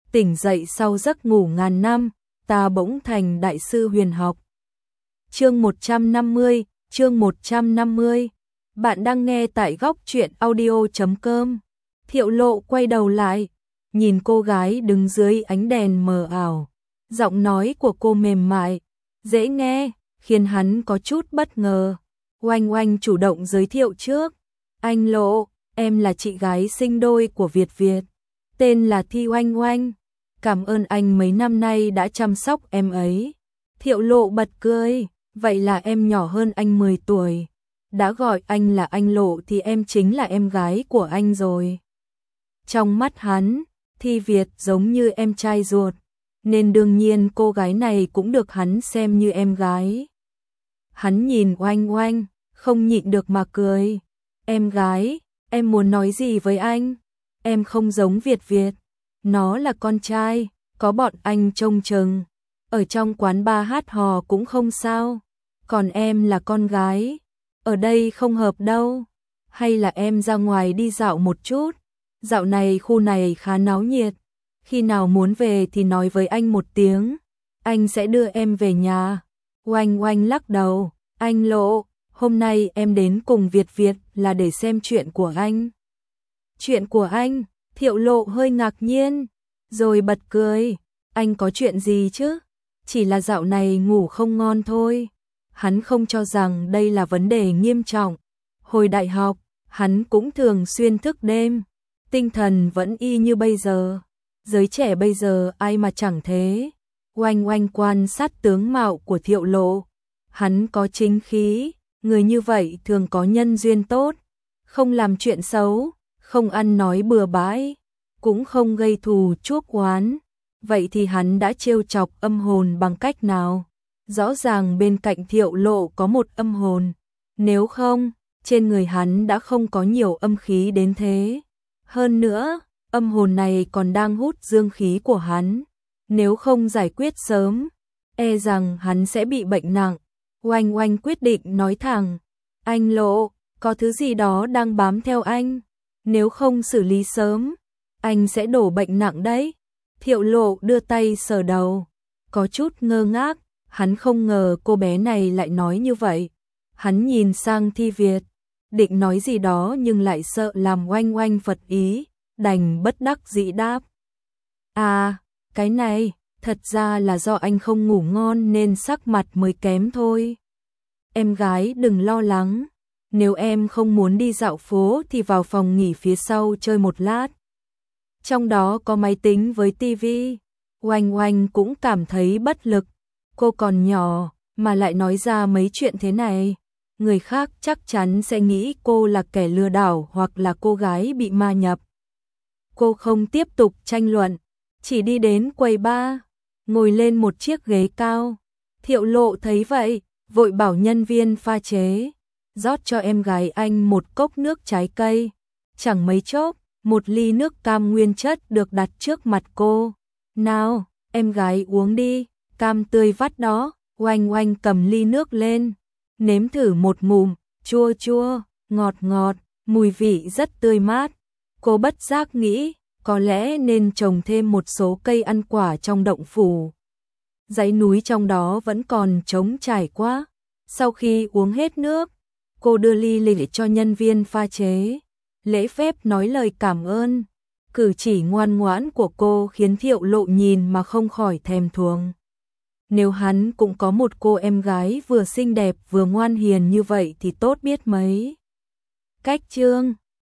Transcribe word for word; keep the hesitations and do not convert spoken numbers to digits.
tỉnh dậy sau giấc ngủ ngàn năm, ta bỗng thành đại sư huyền học. Chương một trăm năm mươi, chương một trăm năm mươi. Bạn đang nghe tại góc truyện audio chấm com. Thiệu Lộ quay đầu lại, nhìn cô gái đứng dưới ánh đèn mờ ảo. Giọng nói của cô mềm mại, dễ nghe, khiến hắn có chút bất ngờ. Oanh Oanh chủ động giới thiệu trước. Anh Lộ, em là chị gái sinh đôi của Việt Việt. Tên là Thi Oanh Oanh. Cảm ơn anh mấy năm nay đã chăm sóc em ấy. Thiệu Lộ bật cười, vậy là em nhỏ hơn anh mười tuổi. Đã gọi anh là anh Lộ thì em chính là em gái của anh rồi. Trong mắt hắn, Thi Việt giống như em trai ruột, nên đương nhiên cô gái này cũng được hắn xem như em gái. Hắn nhìn Oanh Oanh, không nhịn được mà cười. Em gái, em muốn nói gì với anh? Em không giống Việt Việt. Nó là con trai, có bọn anh trông chừng. Ở trong quán bar hát hò cũng không sao. Còn em là con gái. Ở đây không hợp đâu. Hay là em ra ngoài đi dạo một chút? Dạo này khu này khá náo nhiệt. Khi nào muốn về thì nói với anh một tiếng. Anh sẽ đưa em về nhà. Oanh Oanh lắc đầu. Anh Lộ, hôm nay em đến cùng Việt Việt là để xem chuyện của anh. Chuyện của anh? Thiệu Lộ hơi ngạc nhiên, rồi bật cười. Anh có chuyện gì chứ? Chỉ là dạo này ngủ không ngon thôi. Hắn không cho rằng đây là vấn đề nghiêm trọng. Hồi đại học, hắn cũng thường xuyên thức đêm. Tinh thần vẫn y như bây giờ. Giới trẻ bây giờ ai mà chẳng thế. Oanh Oanh quan sát tướng mạo của Thiệu Lộ. Hắn có chính khí, người như vậy thường có nhân duyên tốt, không làm chuyện xấu, không ăn nói bừa bãi, cũng không gây thù chuốc oán. Vậy thì hắn đã trêu chọc âm hồn bằng cách nào? Rõ ràng bên cạnh Thiệu Lộ có một âm hồn, nếu không, trên người hắn đã không có nhiều âm khí đến thế. Hơn nữa, âm hồn này còn đang hút dương khí của hắn, nếu không giải quyết sớm, e rằng hắn sẽ bị bệnh nặng. Oanh Oanh quyết định nói thẳng, anh Lộ, có thứ gì đó đang bám theo anh, nếu không xử lý sớm, anh sẽ đổ bệnh nặng đấy. Thiệu Lộ đưa tay sờ đầu, có chút ngơ ngác, hắn không ngờ cô bé này lại nói như vậy. Hắn nhìn sang Thi Việt, định nói gì đó nhưng lại sợ làm Oanh Oanh phật ý, đành bất đắc dĩ đáp. À, cái này, thật ra là do anh không ngủ ngon nên sắc mặt mới kém thôi. Em gái đừng lo lắng, nếu em không muốn đi dạo phố thì vào phòng nghỉ phía sau chơi một lát. Trong đó có máy tính với tivi. Oanh Oanh cũng cảm thấy bất lực, cô còn nhỏ mà lại nói ra mấy chuyện thế này. Người khác chắc chắn sẽ nghĩ cô là kẻ lừa đảo hoặc là cô gái bị ma nhập. Cô không tiếp tục tranh luận, chỉ đi đến quầy bar, ngồi lên một chiếc ghế cao. Thiệu Lộ thấy vậy, vội bảo nhân viên pha chế, rót cho em gái anh một cốc nước trái cây. Chẳng mấy chốc, một ly nước cam nguyên chất được đặt trước mặt cô. Nào, em gái uống đi, cam tươi vắt đó. Oanh Oanh cầm ly nước lên, nếm thử một ngụm, chua chua, ngọt ngọt, mùi vị rất tươi mát. Cô bất giác nghĩ, có lẽ nên trồng thêm một số cây ăn quả trong động phủ. Dãy núi trong đó vẫn còn trống trải quá. Sau khi uống hết nước, cô đưa ly lị cho nhân viên pha chế, lễ phép nói lời cảm ơn. Cử chỉ ngoan ngoãn của cô khiến Thiệu Lộ nhìn mà không khỏi thèm thuồng. Nếu hắn cũng có một cô em gái vừa xinh đẹp vừa ngoan hiền như vậy thì tốt biết mấy. Cách chương